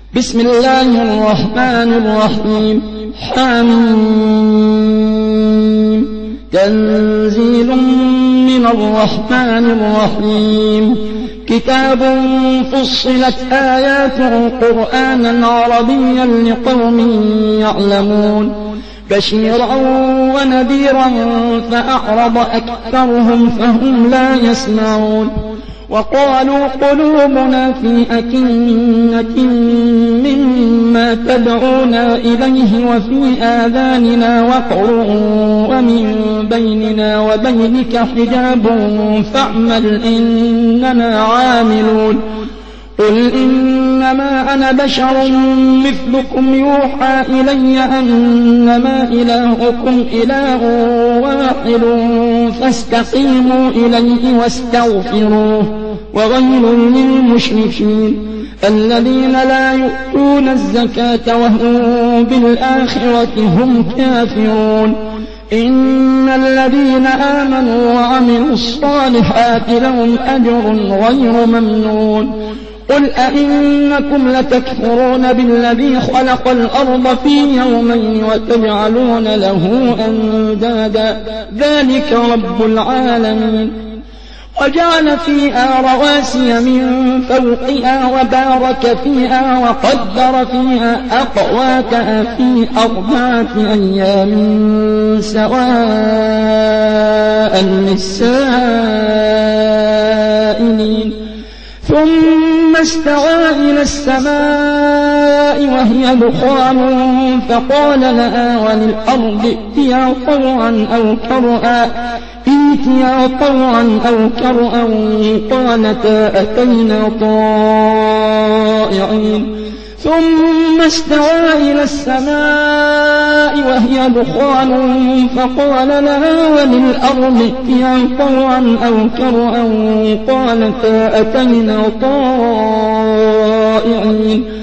بسم الله الرحمن الرحيم. حميم. تنزيل من الرحمن الرحيم. كتاب فصلت آياته قرآنا عربيا لقوم يعلمون بشيرا ونذيرا فأعرض أكثرهم فهم لا يسمعون وقالوا قلوبنا في أكنة مما تدعونا إليه وفي آذاننا وقر ومن بيننا وبينك حجاب فاعمل إننا عاملون قل إنما أنا بشر مثلكم يوحى إلي أنما إلهكم إله واحد فاستقيموا إليه واستغفروه وويل للمشركين الذين لا يؤتون الزكاة وهم بالآخرة هم كافرون إن الذين آمنوا وعملوا الصالحات لهم أجر غير ممنون قل أئنكم لتكفرون بالذي خلق الأرض في يومين وتجعلون له أندادا ذلك رب العالمين وجعل فيها رواسي من فوقها وبارك فيها وقدر فيها أقواتها في 4 أيام سواء للسائلين ثم استوى إلى السماء وهي دخان فقال لها وللأرض ائتيا طوعا أو كرها قالتا أتينا طائعين ثم استوى إلى السماء وهي دخان فقال لها وللأرض ائتيا طوعا أو كرها قالتا أتينا طائعين